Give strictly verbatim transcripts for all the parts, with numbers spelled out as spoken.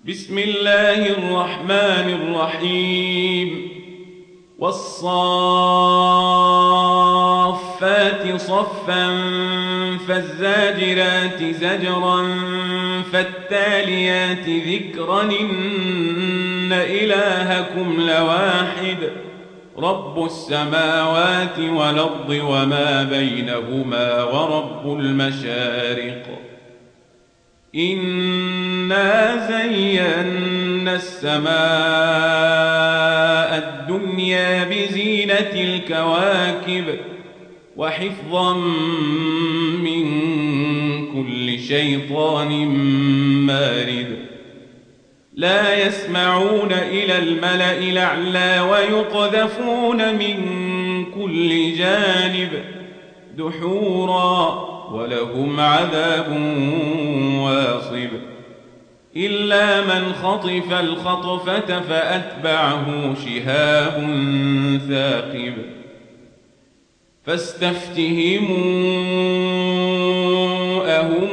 بسم الله الرحمن الرحيم والصافات صفا فالزاجرات زجرا فالتاليات ذكرا إن إلهكم لواحد رب السماوات والأرض وما بينهما ورب المشارق إنا زينا السماء الدنيا بزينة الكواكب وحفظا من كل شيطان مارد لا يسمعون إلى الملأ الأعلى ويقذفون من كل جانب دحورا ولهم عذاب واصب إلا من خطف الخطفة فأتبعه شهاب ثاقب فاستفتهموا أهم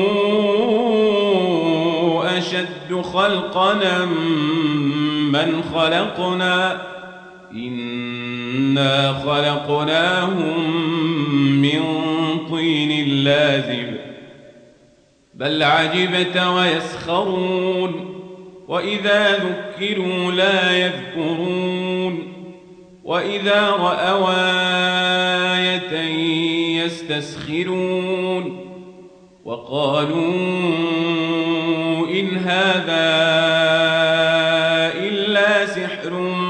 أشد خلقنا من خلقنا إنا خلقناهم من طين لازب بل عجبت ويسخرون وإذا ذكروا لا يذكرون وإذا رأوا آية يستسخرون وقالوا إن هذا إلا سحر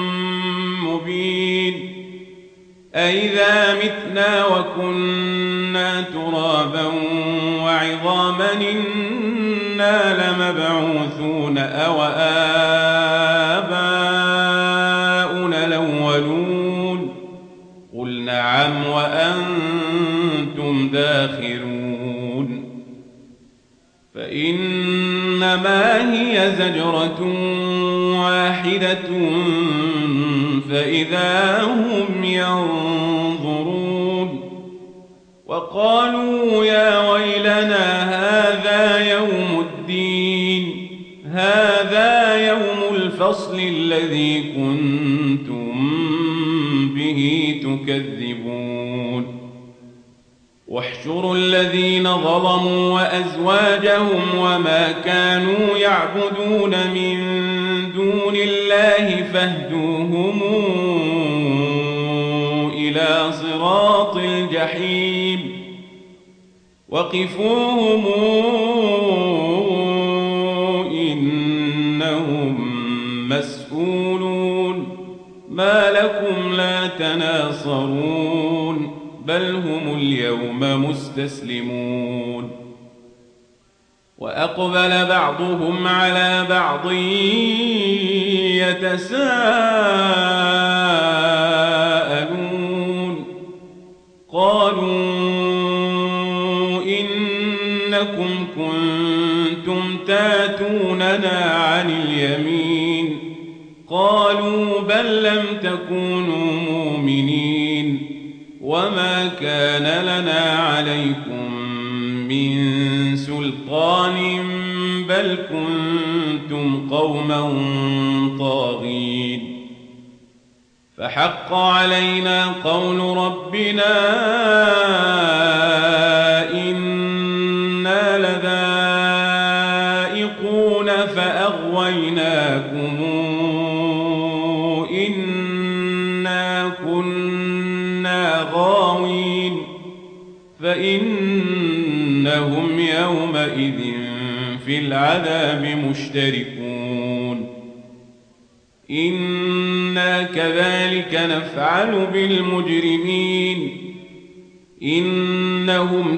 مبين أإذا متنا وكنا ترابا وعظاما إنا لمبعوثون أو آباؤنا الأولون قل نعم وأنتم داخرون فإنما هي زجرة واحدة فإذا هم ينظرون وقالوا يا ويلنا هذا يوم الدين هذا يوم الفصل الذي كنتم به تكذبون واحشروا الذين ظلموا وأزواجهم وما كانوا يعبدون من دون الله فاهدوهم إلى صراط الجحيم وقفوهم إنهم مسؤولون ما لكم لا تناصرون بل هم اليوم مستسلمون وأقبل بعضهم على بعض يتساءلون قالوا إنكم كنتم تاتوننا عن اليمين قالوا بل لم تكونوا مؤمنين وما كان لنا عليكم من سلطان بل كنتم قوما طاغين فحق علينا قول ربنا إنا لذائقون فأغويناكم إنا كنا غاوين فإنهم يومئذ في العذاب مشتركون إنا كذلك نفعل بالمجرمين إنهم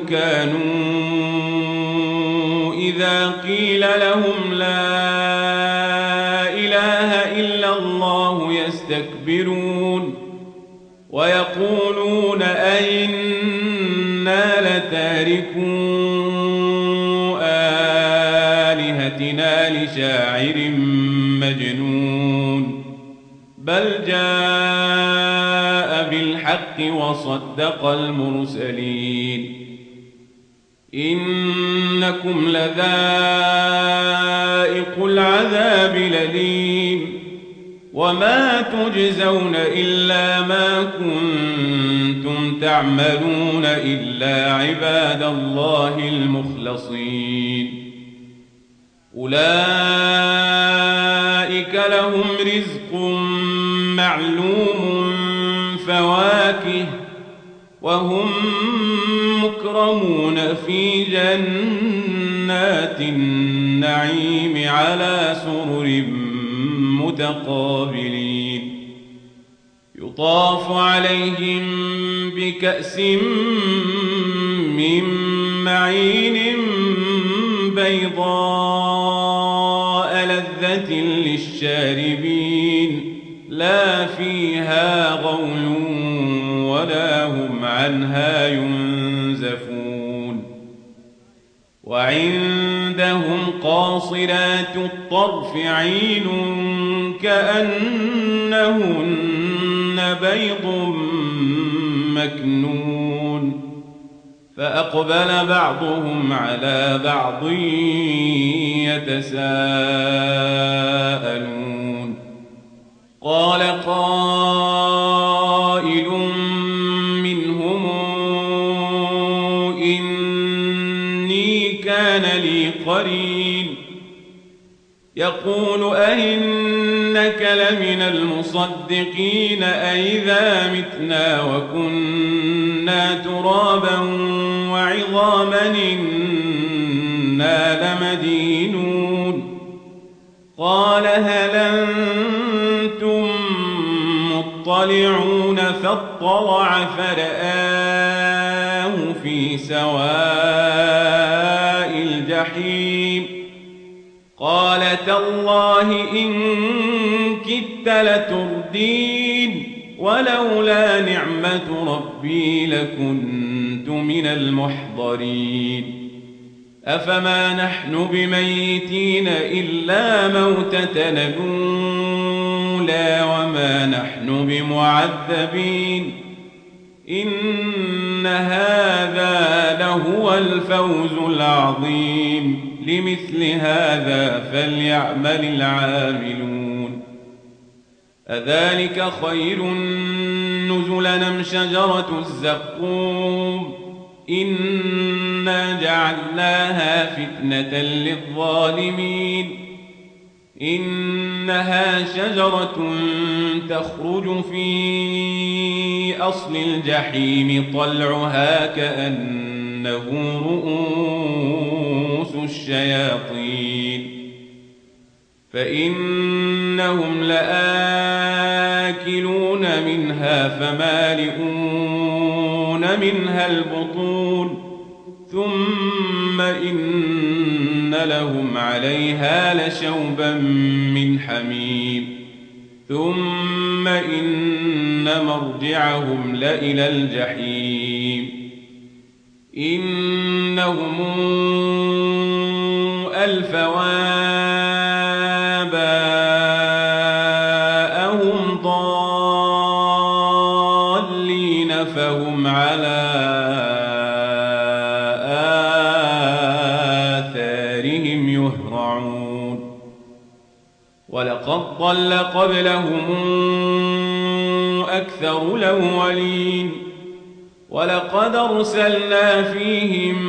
كانوا إذا قيل لهم لا إله إلا الله يستكبرون ويقولون أئنا لتاركو آلهتنا لشاعر مجنون بل جاء بالحق وصدق المرسلين إنكم لذائق ذائقوا العذاب الأليم وما تجزون إلا ما كنتم تعملون إلا عباد الله المخلصين أولئك لهم رزق معلوم فواكه وهم مكرمون في جنات النعيم على سرر متقابلين يطاف عليهم بكأس من معين بيضاء لذة للشاربين لا فيها غول ولا هم عنها ينزفون وعندهم قاصرات الطرف عين كأنهن بيض مكنون فأقبل بعضهم على بعض يتساءلون قال قائل منهم إني كان لي قرين يقول أئنك لمن المصدقين أئذا متنا وكنا ترابا وعظاما إنا لمدينون قال هل أنتم مطلعون فاطلع فرآه في سواء الجحيم قال تالله إن كدت لتردين ولولا نعمة ربي لكنت من المحضرين أفما نحن بميتين إلا موتتنا الأولى وما نحن بمعذبين إن هذا لهو الفوز العظيم لمثل هذا فليعمل العاملون أذلك خير نزلا أم شجرة الزقوم إنا جعلناها فتنة للظالمين إنها شجرة تخرج في أصل الجحيم طلعها كأنه رؤوس الشياطين فإنهم لآكلون منها فمالئون منها البطون ثم إن لهم عليها لشوبا من حميم ثم إن مرجعهم لإلى الجحيم إنهم ألفوا آباءهم ضالين فهم على آثارهم يهرعون ولقد ضل قبلهم أكثر الأولين ولقد أرسلنا فيهم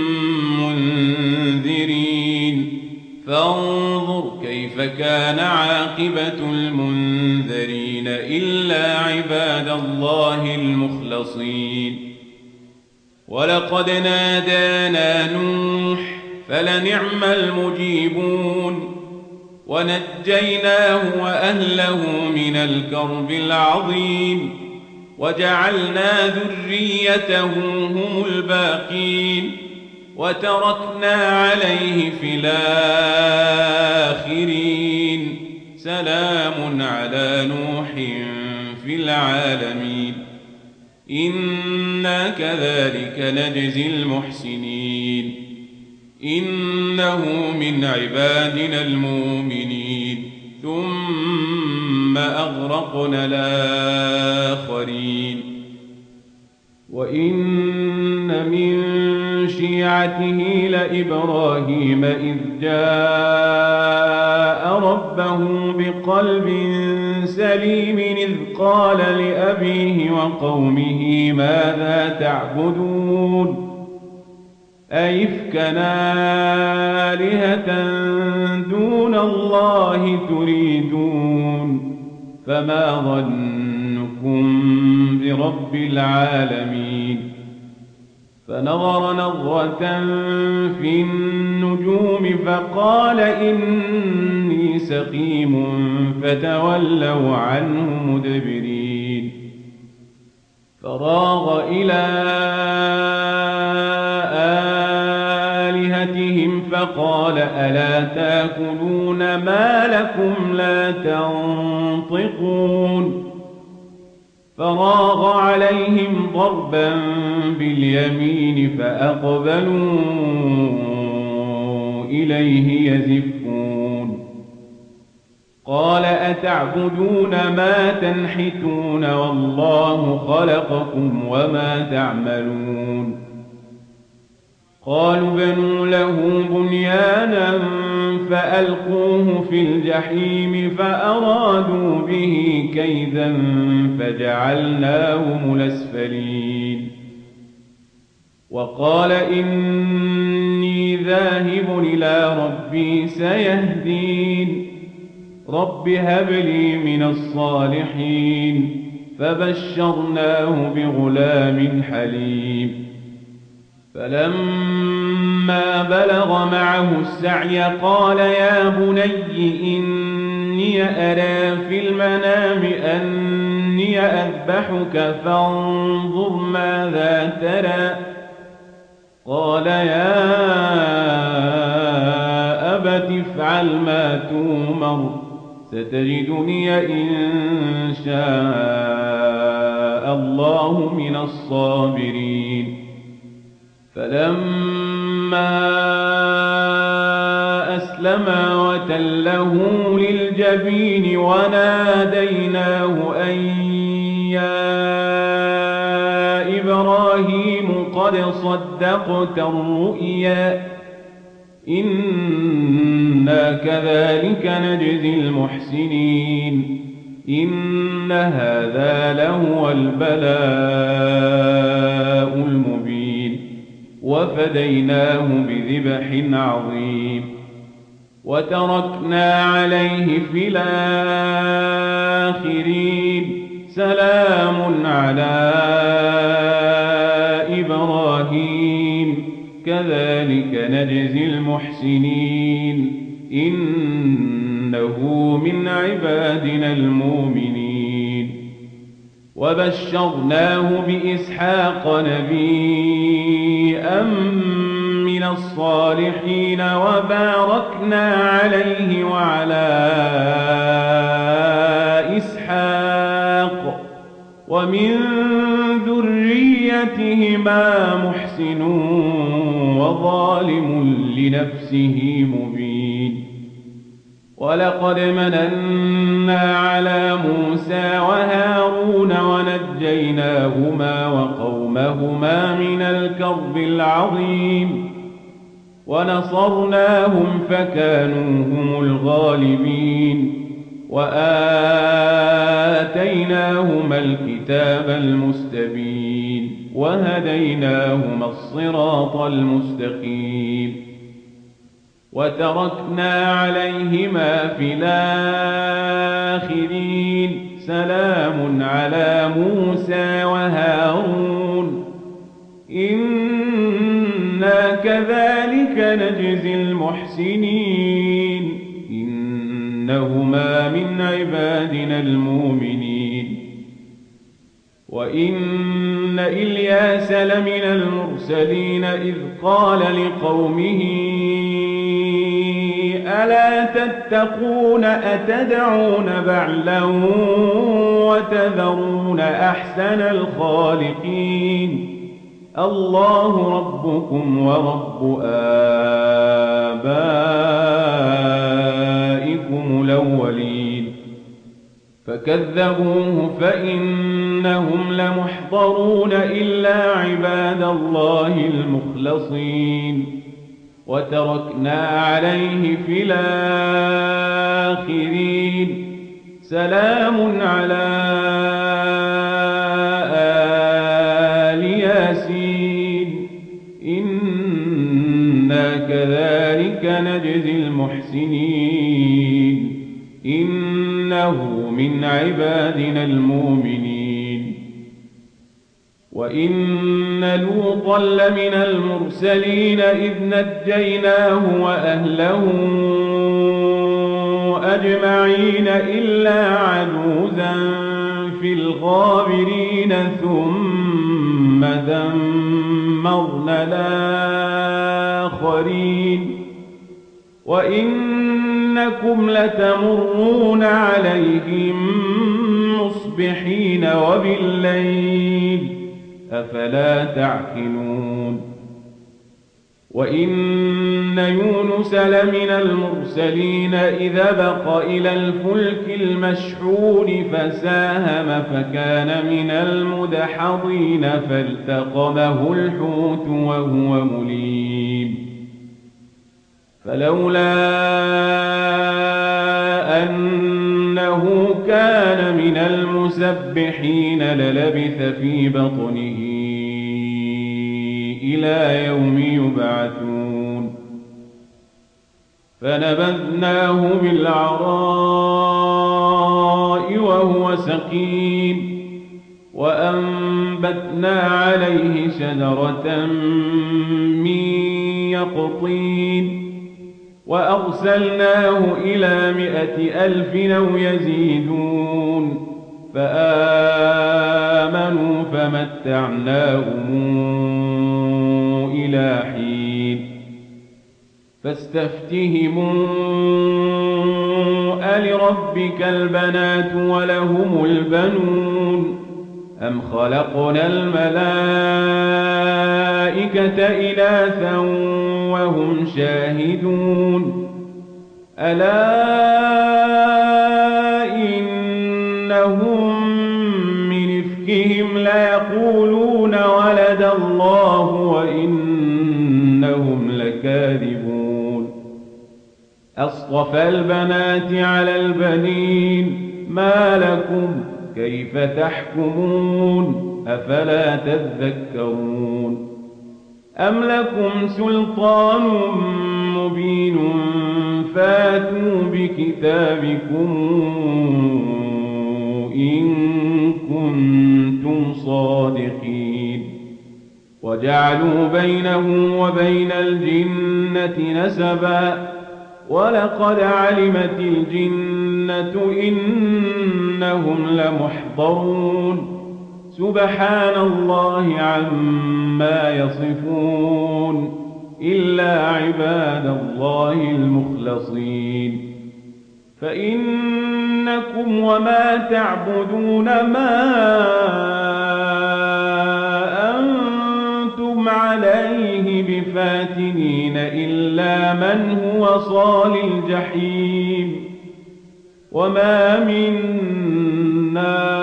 منذرين فانظر كيف كان عاقبة المنذرين إلا عباد الله المخلصين ولقد نادانا نوح فلنعم المجيبون ونجيناه وأهله من الكرب العظيم وجعلنا ذريته هم الباقين وتركنا عليه في الآخرين سلام على نوح في العالمين إنا كذلك نجزي المحسنين إنه من عبادنا المؤمنين ثم أغرقنا الآخرين وإن من شيعته لإبراهيم إذ جاء ربه بقلب سليم إذ قال لأبيه وقومه ماذا تعبدون أئفكا آلهة دون الله تريدون فما ظنكم برب العالمين فنظر نظرة في النجوم فقال إني سقيم فتولوا عنه مدبرين فراغ إلى آلهتهم فقال ألا تأكلون ما لكم لا تنطقون فراغ عليهم ضربا باليمين فأقبلوا إليه يزفون قال أتعبدون ما تنحتون والله خلقكم وما تعملون قالوا بنوا له بنيانا فألقوه في الجحيم فأرادوا به كيدا فجعلناهم الأسفلين وقال إني ذاهب إلى ربي سيهدين رب هب لي من الصالحين فبشرناه بغلام حليم فلما بلغ معه السعي قال يا بني إني أرى في المنام أني أذبحك فانظر ماذا ترى قال يا أبت افعل ما تؤمر ستجدني إن شاء الله من الصابرين فلما أسلما وتله للجبين وناديناه أن يا إبراهيم قد صدقت الرؤيا إنا كذلك نجزي المحسنين إن هذا لهو البلاء المبين وفديناه بذبح عظيم وتركنا عليه في الآخرين سلام على إبراهيم كذلك نجزي المحسنين إنه من عبادنا المؤمنين وبشرناه بإسحاق نبيا من الصالحين وباركنا عليه وعلى إسحاق ومن ذريتهما محسن وظالم لنفسه مبين ولقد مننا على موسى وهارون ونجيناهما وقومهما من الكرب العظيم ونصرناهم فكانوا هم الغالبين وآتيناهما الكتاب المستبين وهديناهما الصراط المستقيم وتركنا عليهما في الآخرين سلام على موسى وهارون إنا كذلك نجزي المحسنين إنهما من عبادنا المؤمنين وإن إلياس لمن المرسلين إذ قال لقومه ألا تتقون أتدعون بعلا وتذرون أحسن الخالقين الله ربكم ورب آبائكم الأولين فكذبوه فإنهم لمحضرون إلا عباد الله المخلصين وتركنا عليه في الآخرين سلام على آل ياسين إنا كذلك نجزي المحسنين إنه من عبادنا المؤمنين وإن لوطا لمن المرسلين إذ نجيناه وأهله أجمعين إلا عجوزا في الغابرين ثم دمرنا الآخرين وإنكم لتمرون عليهم مصبحين وبالليل أفلا تعقلون وإن يونس لمن المرسلين إذا بق إلى الفلك المشحون فساهم فكان من المدحضين فالتقمه الحوت وهو مليم فلولا أنه كان من المسبحين للبث في بطنه إلى يوم يبعثون فنبذناه بالعراء وهو سقيم وأنبتنا عليه شجرة من يقطين وأرسلناه إلى مائة ألف أو يزيدون فآمنوا فمتعناهم إلى حين فاستفتهموا ألربك البنات ولهم البنون أم خلقنا الملائكة إناثا وهم شاهدون ألا إنهم من إفكهم ليقولون ولد الله وإنهم لكاذبون أصطفى البنات على البنين ما لكم كيف تحكمون أفلا تذكرون أم لكم سلطان مبين فاتوا بكتابكم إن كنتم صادقين وجعلوا بينه وبين الجنة نسبا ولقد علمت الجنة إنهم لمحضرون سبحان الله عما يصفون إلا عباد الله المخلصين فإنكم وما تعبدون ما أنتم عليه بفاتنين إلا من هو صال الجحيم وما منا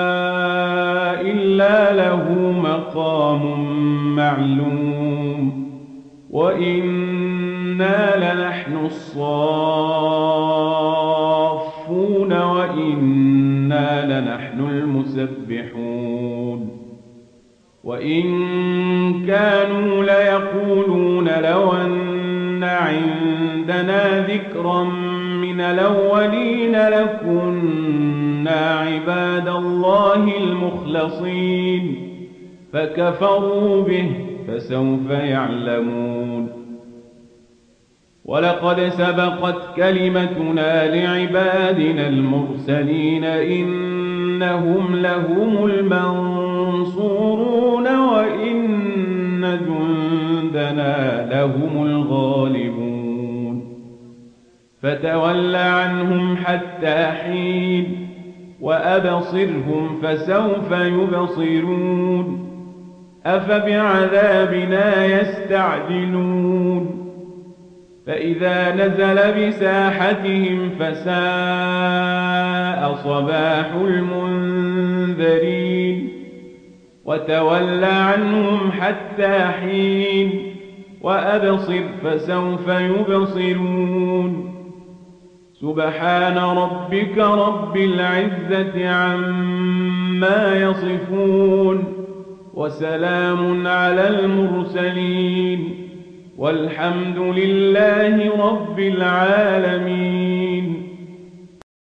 إلا له مقام معلوم وإنا لنحن الصافون وإنا لنحن المسبحون وإن كانوا ليقولون لو أن عندنا ذكرا من الأولين لكنا عباد الله المخلصين فكفروا به فسوف يعلمون ولقد سبقت كلمتنا لعبادنا المرسلين إنهم لهم المنصورون وإن جندنا لهم الغالبون فتول عنهم حتى حين وأبصرهم فسوف يبصرون أفبعذابنا يستعجلون فإذا نزل بساحتهم فساء ساء صباح المنذرين وتول عنهم حتى حين وأبصر فسوف يبصرون سبحان ربك رب العزة عما يصفون وسلام على المرسلين والحمد لله رب العالمين.